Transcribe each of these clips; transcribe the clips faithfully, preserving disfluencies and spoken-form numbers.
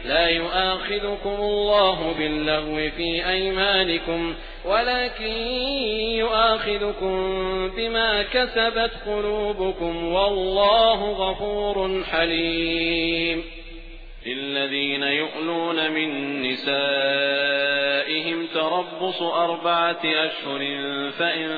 لا يؤاخذكم الله باللغو في أيمانكم ولكن يؤاخذكم بما كسبت قلوبكم والله غفور حليم. للذين يؤلون من نسائهم تربص أربعة أشهر فإن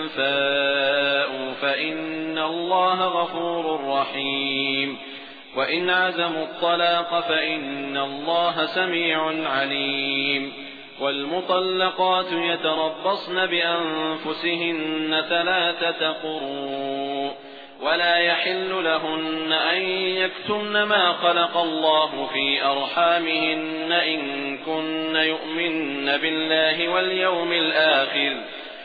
فاءوا فإن الله غفور رحيم. وإن عزموا الطلاق فإن الله سميع عليم. والمطلقات يتربصن بأنفسهن ثلاثة قروء ولا يحل لهن أن يكتمن ما خلق الله في أرحامهن إن كن يؤمن بالله واليوم الآخر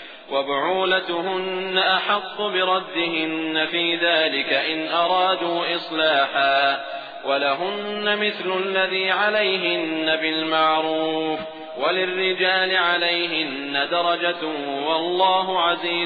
وبعولتهن أحق بردهن في ذلك إن أرادوا إصلاحا ولهن مثل الذي عليهن بالمعروف وللرجال عليهن درجة والله عزيز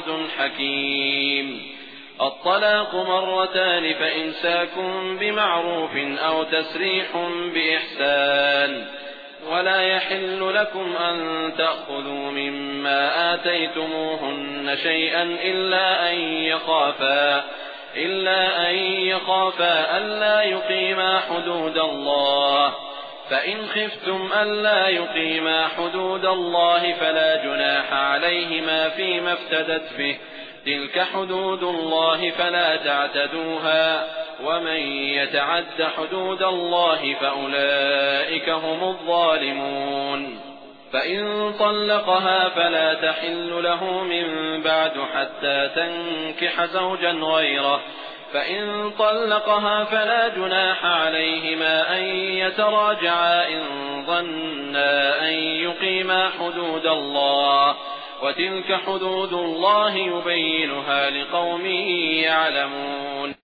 حكيم. الطلاق مرتان فإمساك بمعروف أو تسريح بإحسان. ولا يحل لكم أن تأخذوا مما آتيتموهن شيئا إلا أن يخافا إلا أن يخافا ألا يقيما حدود الله. فإن خفتم ألا يقيما حدود الله فلا جناح عليهما فيما افتدت به. تلك حدود الله فلا تعتدوها ومن يتعد حدود الله فأولئك هم الظالمون. فإن طلقها فلا تحل له من بعد حتى تنكح زوجا غيره. فإن طلقها فلا جناح عليهما أن يتراجعا إن ظنا أن يقيما حدود الله. وتلك حدود الله يبينها لقوم يعلمون.